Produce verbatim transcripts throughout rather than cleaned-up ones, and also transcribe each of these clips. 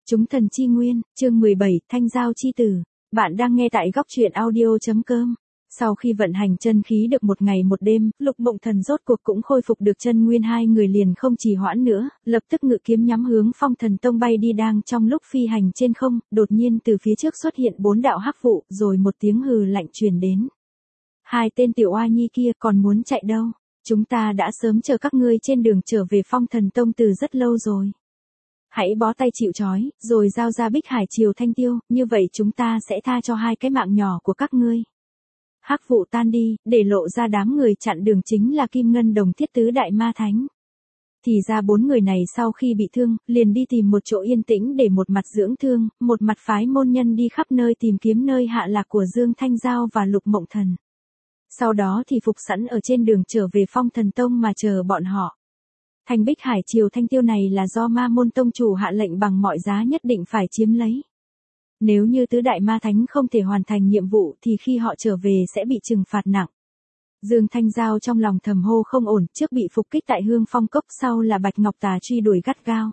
Chúng thần chi nguyên, chương mười bảy, Thanh Giao chi tử. Bạn đang nghe tại góc truyện audio.com. Sau khi vận hành chân khí được một ngày một đêm, Lục Mộng Thần rốt cuộc cũng khôi phục được chân nguyên, hai người liền không trì hoãn nữa, lập tức ngự kiếm nhắm hướng Phong Thần Tông bay đi. Đang trong lúc phi hành trên không, đột nhiên từ phía trước xuất hiện bốn đạo hắc vụ, rồi một tiếng hừ lạnh truyền đến. Hai tên tiểu oa nhi kia còn muốn chạy đâu? Chúng ta đã sớm chờ các ngươi trên đường trở về Phong Thần Tông từ rất lâu rồi. Hãy bó tay chịu trói, rồi giao ra Bích Hải Triều Thanh Tiêu, như vậy chúng ta sẽ tha cho hai cái mạng nhỏ của các ngươi. Hắc vụ tan đi, để lộ ra đám người chặn đường chính là Kim Ngân Đồng Thiết tứ đại ma thánh. Thì ra bốn người này sau khi bị thương, liền đi tìm một chỗ yên tĩnh để một mặt dưỡng thương, một mặt phái môn nhân đi khắp nơi tìm kiếm nơi hạ lạc của Dương Thanh Giao và Lục Mộng Thần. Sau đó thì phục sẵn ở trên đường trở về Phong Thần Tông mà chờ bọn họ. Thành Bích Hải Triều Thanh Tiêu này là do Ma Môn Tông chủ hạ lệnh bằng mọi giá nhất định phải chiếm lấy. Nếu như tứ đại ma thánh không thể hoàn thành nhiệm vụ thì khi họ trở về sẽ bị trừng phạt nặng. Dương Thanh Giao trong lòng thầm hô không ổn, trước bị phục kích tại Hương Phong Cốc, sau là Bạch Ngọc Tà truy đuổi gắt gao.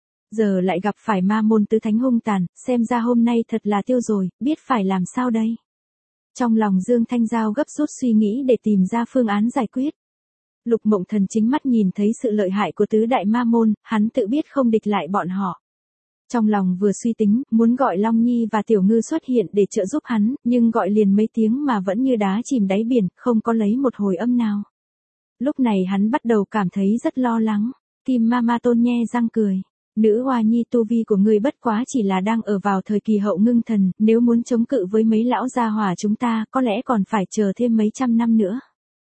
Giờ lại gặp phải Ma Môn tứ thánh hung tàn, xem ra hôm nay thật là tiêu rồi, biết phải làm sao đây. Trong lòng Dương Thanh Giao gấp rút suy nghĩ để tìm ra phương án giải quyết. Lục Mộng Thần chính mắt nhìn thấy sự lợi hại của tứ đại ma môn, hắn tự biết không địch lại bọn họ. Trong lòng vừa suy tính, muốn gọi Long Nhi và Tiểu Ngư xuất hiện để trợ giúp hắn, nhưng gọi liền mấy tiếng mà vẫn như đá chìm đáy biển, không có lấy một hồi âm nào. Lúc này hắn bắt đầu cảm thấy rất lo lắng. Kim Ma Ma Tôn nhe răng cười. Nữ hoa nhi tu vi của ngươi bất quá chỉ là đang ở vào thời kỳ hậu ngưng thần, nếu muốn chống cự với mấy lão gia hỏa chúng ta, có lẽ còn phải chờ thêm mấy trăm năm nữa.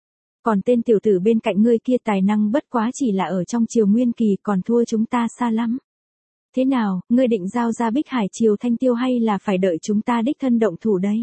Còn tên tiểu tử bên cạnh ngươi kia tài năng bất quá chỉ là ở trong triều nguyên kỳ, còn thua chúng ta xa lắm. Thế nào, ngươi định giao ra Bích Hải Triều Thanh Tiêu hay là phải đợi chúng ta đích thân động thủ đây?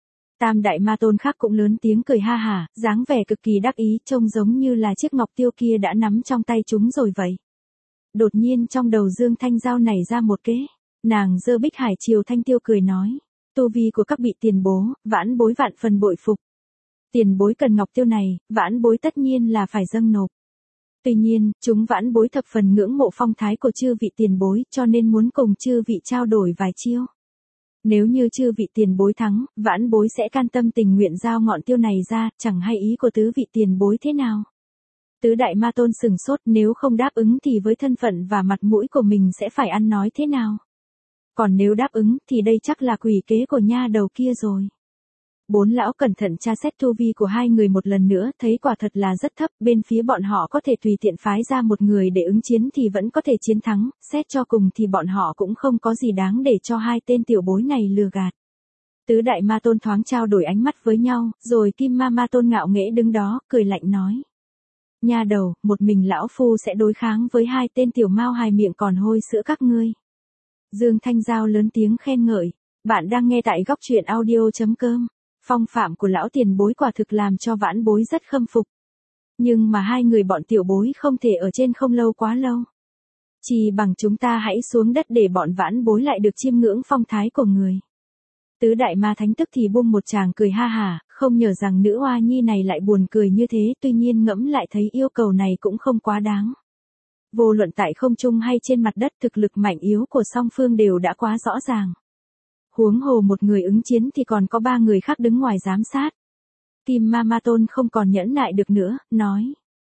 Tam đại ma tôn khác cũng lớn tiếng cười ha hả, dáng vẻ cực kỳ đắc ý, trông giống như là chiếc ngọc tiêu kia đã nắm trong tay chúng rồi vậy. Đột nhiên trong đầu Dương Thanh Giao nảy ra một kế, nàng giơ Bích Hải Triều Thanh Tiêu cười nói, tu vi của các vị tiền bố, vãn bối vạn phần bội phục. Tiền bối cần ngọc tiêu này, vãn bối tất nhiên là phải dâng nộp. Tuy nhiên, chúng vãn bối thập phần ngưỡng mộ phong thái của chư vị tiền bối, cho nên muốn cùng chư vị trao đổi vài chiêu. Nếu như chư vị tiền bối thắng, vãn bối sẽ can tâm tình nguyện giao ngọn tiêu này ra, chẳng hay ý của tứ vị tiền bối thế nào. Tứ đại ma tôn sừng sốt, nếu không đáp ứng thì với thân phận và mặt mũi của mình sẽ phải ăn nói thế nào. Còn nếu đáp ứng thì đây chắc là quỷ kế của nha đầu kia rồi. Bốn lão cẩn thận tra xét tu vi của hai người một lần nữa, thấy quả thật là rất thấp, bên phía bọn họ có thể tùy tiện phái ra một người để ứng chiến thì vẫn có thể chiến thắng, xét cho cùng thì bọn họ cũng không có gì đáng để cho hai tên tiểu bối này lừa gạt. Tứ đại ma tôn thoáng trao đổi ánh mắt với nhau, rồi Kim Ma Ma Tôn ngạo nghễ đứng đó, cười lạnh nói. Nha đầu, một mình lão phu sẽ đối kháng với hai tên tiểu mao hài miệng còn hôi sữa các ngươi. Dương Thanh Giao lớn tiếng khen ngợi. Bạn đang nghe tại góc truyện audio.com. Phong phạm của lão tiền bối quả thực làm cho vãn bối rất khâm phục. Nhưng mà hai người bọn tiểu bối không thể ở trên không lâu quá lâu. Chỉ bằng chúng ta hãy xuống đất để bọn vãn bối lại được chiêm ngưỡng phong thái của người. Tứ đại ma thánh tức thì buông một tràng cười ha hả, không ngờ rằng nữ hoa nhi này lại buồn cười như thế, tuy nhiên ngẫm lại thấy yêu cầu này cũng không quá đáng. Vô luận tại không trung hay trên mặt đất, thực lực mạnh yếu của song phương đều đã quá rõ ràng. Huống hồ một người ứng chiến thì còn có ba người khác đứng ngoài giám sát. Kim Ma Ma Tôn không còn nhẫn nại được nữa, nói.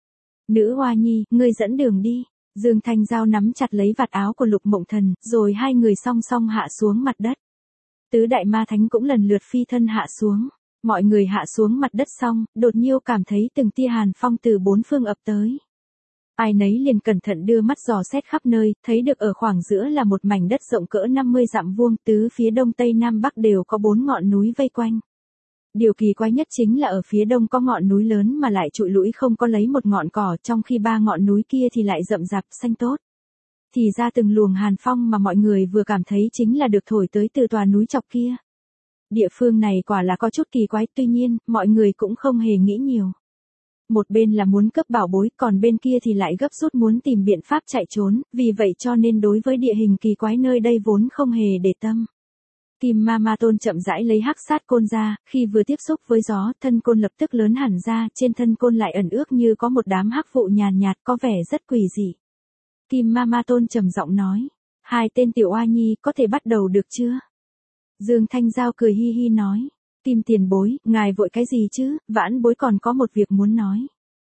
Nữ hoa nhi, ngươi dẫn đường đi. Dương Thanh Giao nắm chặt lấy vạt áo của Lục Mộng Thần, rồi hai người song song hạ xuống mặt đất. Tứ đại ma thánh cũng lần lượt phi thân hạ xuống. Mọi người hạ xuống mặt đất xong, đột nhiên cảm thấy từng tia hàn phong từ bốn phương ập tới. Ai nấy liền cẩn thận đưa mắt dò xét khắp nơi, thấy được ở khoảng giữa là một mảnh đất rộng cỡ năm mươi dặm vuông, tứ phía đông tây nam bắc đều có bốn ngọn núi vây quanh. Điều kỳ quái nhất chính là ở phía đông có ngọn núi lớn mà lại trụi lũi không có lấy một ngọn cỏ, trong khi ba ngọn núi kia thì lại rậm rạp xanh tốt. Thì ra từng luồng hàn phong mà mọi người vừa cảm thấy chính là được thổi tới từ tòa núi chọc kia. Địa phương này quả là có chút kỳ quái, tuy nhiên, mọi người cũng không hề nghĩ nhiều. Một bên là muốn cướp bảo bối, còn bên kia thì lại gấp rút muốn tìm biện pháp chạy trốn, vì vậy cho nên đối với địa hình kỳ quái nơi đây vốn không hề để tâm. Kim Ma Ma Tôn chậm rãi lấy hắc sát côn ra, khi vừa tiếp xúc với gió, thân côn lập tức lớn hẳn ra, trên thân côn lại ẩn ước như có một đám hắc vụ nhàn nhạt, có vẻ rất quỷ dị. Kim Ma Ma Tôn trầm giọng nói, Hai tên tiểu oa nhi có thể bắt đầu được chưa? Dương Thanh Giao cười hi hi nói. Kim tiền bối, ngài vội cái gì chứ, vãn bối còn có một việc muốn nói.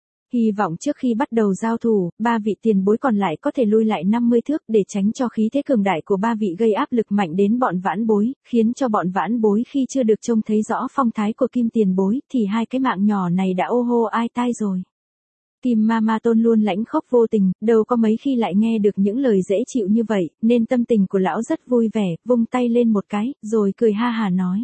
Hy vọng trước khi bắt đầu giao thủ, ba vị tiền bối còn lại có thể lui lại năm mươi thước để tránh cho khí thế cường đại của ba vị gây áp lực mạnh đến bọn vãn bối, khiến cho bọn vãn bối khi chưa được trông thấy rõ phong thái của Kim tiền bối thì hai cái mạng nhỏ này đã ô hô ai tai rồi. Kim Ma Ma Tôn luôn lãnh khốc vô tình, đâu có mấy khi lại nghe được những lời dễ chịu như vậy, nên tâm tình của lão rất vui vẻ, vung tay lên một cái, rồi cười ha hà nói.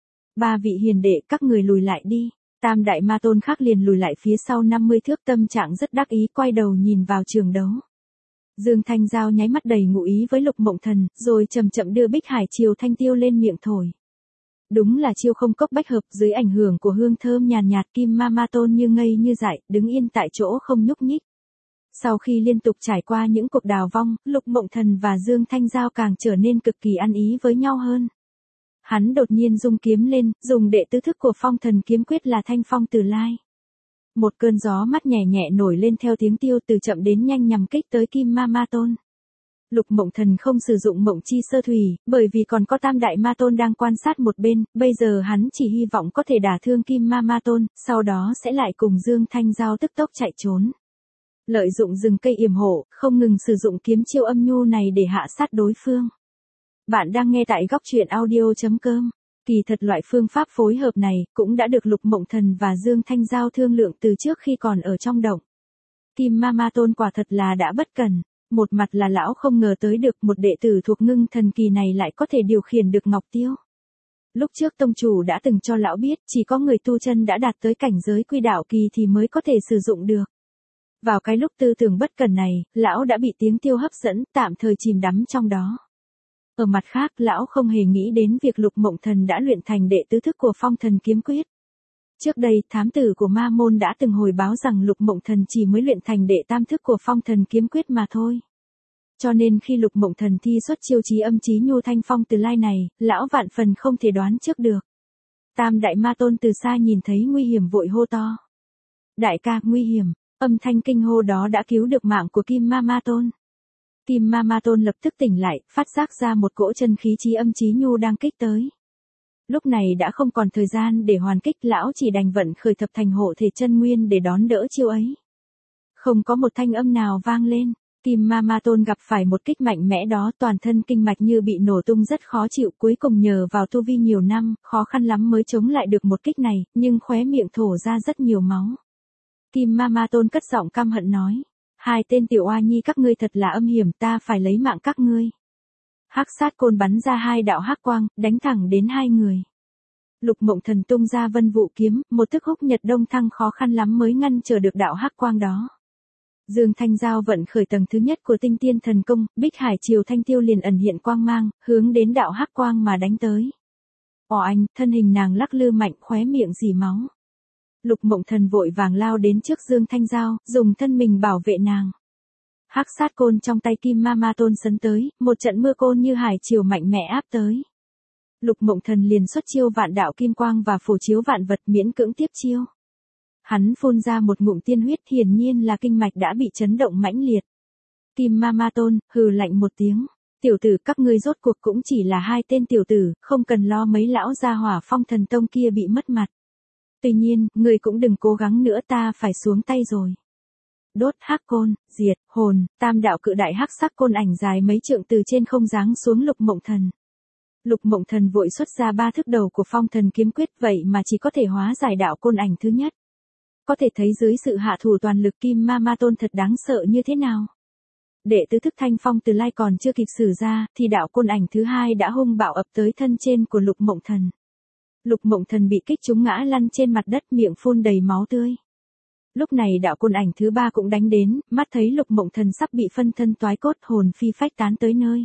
Ba vị hiền đệ, các người lùi lại đi. Tam đại ma tôn khác liền lùi lại phía sau năm mươi thước, tâm trạng rất đắc ý, quay đầu nhìn vào trường đấu. Dương Thanh Giao nháy mắt đầy ngụ ý với Lục Mộng Thần, rồi chậm chậm đưa Bích Hải Triều Thanh Tiêu lên miệng thổi. Đúng là chiêu không cốc bách hợp, dưới ảnh hưởng của hương thơm nhàn nhạt, Kim Ma Ma Tôn như ngây như dại, đứng yên tại chỗ không nhúc nhích. Sau khi liên tục trải qua những cuộc đào vong, Lục Mộng Thần và Dương Thanh Giao càng trở nên cực kỳ ăn ý với nhau hơn. Hắn đột nhiên rung kiếm lên, dùng đệ tứ thức của Phong Thần Kiếm Quyết là Thanh Phong Từ Lai. Một cơn gió mát nhẹ nhẹ nổi lên theo tiếng tiêu, từ chậm đến nhanh nhằm kích tới Kim Ma Ma Tôn. Lục Mộng Thần không sử dụng Mộng Chi Sơ Thủy, bởi vì còn có Tam Đại Ma Tôn đang quan sát một bên, bây giờ hắn chỉ hy vọng có thể đả thương Kim Ma Ma Tôn, sau đó sẽ lại cùng Dương Thanh Giao tức tốc chạy trốn. Lợi dụng rừng cây yểm hộ, không ngừng sử dụng kiếm chiêu âm nhu này để hạ sát đối phương. Bạn đang nghe tại góc truyện audio chấm com. Kỳ thật loại phương pháp phối hợp này cũng đã được Lục Mộng Thần và Dương Thanh Giao thương lượng từ trước khi còn ở trong động. Kim Ma Ma Tôn quả thật là đã bất cẩn. Một mặt là lão không ngờ tới được một đệ tử thuộc Ngưng Thần Kỳ này lại có thể điều khiển được Ngọc Tiêu. Lúc trước tông chủ đã từng cho lão biết chỉ có người tu chân đã đạt tới cảnh giới Quy Đạo Kỳ thì mới có thể sử dụng được. Vào cái lúc tư tưởng bất cẩn này, lão đã bị tiếng tiêu hấp dẫn, tạm thời chìm đắm trong đó. Ở mặt khác, lão không hề nghĩ đến việc Lục Mộng Thần đã luyện thành đệ tứ thức của Phong Thần Kiếm Quyết. Trước đây, thám tử của Ma Môn đã từng hồi báo rằng Lục Mộng Thần chỉ mới luyện thành đệ tam thức của Phong Thần Kiếm Quyết mà thôi. Cho nên khi Lục Mộng Thần thi xuất chiêu chí âm chí nhu Thanh Phong Từ Lai này, lão vạn phần không thể đoán trước được. Tam đại ma tôn từ xa nhìn thấy nguy hiểm vội hô to. Đại ca, nguy hiểm, âm thanh kinh hô đó đã cứu được mạng của Kim Ma Ma Tôn. Kim Ma Ma Tôn lập tức tỉnh lại, phát giác ra một cỗ chân khí chí âm chí nhu đang kích tới. Lúc này đã không còn thời gian để hoàn kích, lão chỉ đành vận khởi thập thành hộ thể chân nguyên để đón đỡ chiêu ấy. Không có một thanh âm nào vang lên, Kim Ma Ma Tôn gặp phải một kích mạnh mẽ đó, toàn thân kinh mạch như bị nổ tung rất khó chịu, cuối cùng nhờ vào tu vi nhiều năm, khó khăn lắm mới chống lại được một kích này, nhưng khóe miệng thổ ra rất nhiều máu. Kim Ma Ma Tôn cất giọng căm hận nói. Hai tên tiểu oa nhi các ngươi thật là âm hiểm, ta phải lấy mạng các ngươi. Hắc sát côn bắn ra hai đạo hắc quang, đánh thẳng đến hai người. Lục Mộng Thần tung ra vân vụ kiếm, một thức húc nhật đông thăng khó khăn lắm mới ngăn trở được đạo hắc quang đó. Dương Thanh Giao vận khởi tầng thứ nhất của tinh tiên thần công, Bích Hải Triều Thanh Tiêu liền ẩn hiện quang mang, hướng đến đạo hắc quang mà đánh tới. Ồ anh, thân hình nàng lắc lư mạnh, khóe miệng rỉ máu. Lục Mộng Thần vội vàng lao đến trước Dương Thanh Giao, dùng thân mình bảo vệ nàng. Hắc sát côn trong tay Kim Ma Ma Tôn sấn tới, một trận mưa côn như hải triều mạnh mẽ áp tới. Lục Mộng Thần liền xuất chiêu vạn đạo kim quang và phổ chiếu vạn vật, miễn cưỡng tiếp chiêu. Hắn phun ra một ngụm tiên huyết, hiển nhiên là kinh mạch đã bị chấn động mãnh liệt. Kim Ma Ma Tôn hừ lạnh một tiếng, tiểu tử các ngươi rốt cuộc cũng chỉ là hai tên tiểu tử, không cần lo mấy lão gia hỏa Phong Thần Tông kia bị mất mặt. Tuy nhiên, ngươi cũng đừng cố gắng nữa, ta phải xuống tay rồi. Đốt hắc côn, diệt, hồn, tam đạo cự đại hắc sắc côn ảnh dài mấy trượng từ trên không giáng xuống Lục Mộng Thần. Lục Mộng Thần vội xuất ra ba thức đầu của Phong Thần Kiếm Quyết, vậy mà chỉ có thể hóa giải đạo côn ảnh thứ nhất. Có thể thấy dưới sự hạ thủ toàn lực Kim Ma Ma Tôn thật đáng sợ như thế nào. Đệ tứ thức Thanh Phong Từ Lai còn chưa kịp sử ra, thì đạo côn ảnh thứ hai đã hung bạo ập tới thân trên của Lục Mộng Thần. Lục Mộng Thần bị kích trúng ngã lăn trên mặt đất, miệng phun đầy máu tươi. Lúc này đạo côn ảnh thứ ba cũng đánh đến, mắt thấy Lục Mộng Thần sắp bị phân thân toái cốt, hồn phi phách tán tới nơi.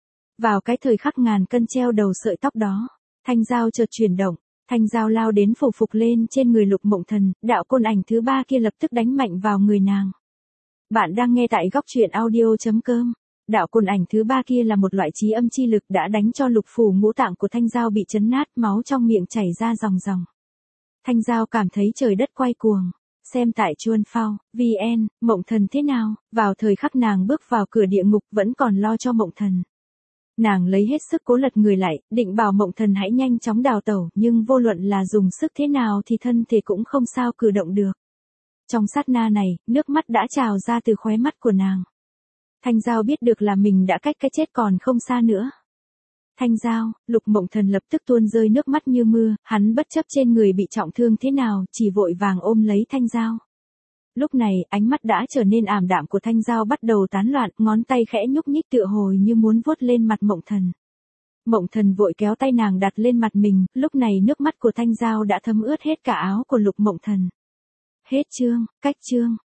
Vào cái thời khắc ngàn cân treo đầu sợi tóc đó, thanh dao chợt chuyển động, thanh dao lao đến phủ phục lên trên người Lục Mộng Thần, đạo côn ảnh thứ ba kia lập tức đánh mạnh vào người nàng. Bạn đang nghe tại góc truyện audio chấm com. Đạo côn ảnh thứ ba kia là một loại chí âm chi lực đã đánh cho lục phủ ngũ tạng của thanh dao bị chấn nát, máu trong miệng chảy ra ròng ròng. Thanh dao cảm thấy trời đất quay cuồng. Xem tại Chuan Phao, vê en, Mộng Thần thế nào, vào thời khắc nàng bước vào cửa địa ngục vẫn còn lo cho Mộng Thần. Nàng lấy hết sức cố lật người lại, định bảo Mộng Thần hãy nhanh chóng đào tẩu, nhưng vô luận là dùng sức thế nào thì thân thể cũng không sao cử động được. Trong sát na này, nước mắt đã trào ra từ khóe mắt của nàng. Thanh Giao biết được là mình đã cách cái chết còn không xa nữa. Thanh Giao, Lục Mộng Thần lập tức tuôn rơi nước mắt như mưa, hắn bất chấp trên người bị trọng thương thế nào, chỉ vội vàng ôm lấy Thanh Giao. Lúc này, ánh mắt đã trở nên ảm đạm của Thanh Giao bắt đầu tán loạn, ngón tay khẽ nhúc nhích tựa hồi như muốn vuốt lên mặt Mộng Thần. Mộng Thần vội kéo tay nàng đặt lên mặt mình, lúc này nước mắt của Thanh Giao đã thấm ướt hết cả áo của Lục Mộng Thần. Hết chương, cách chương.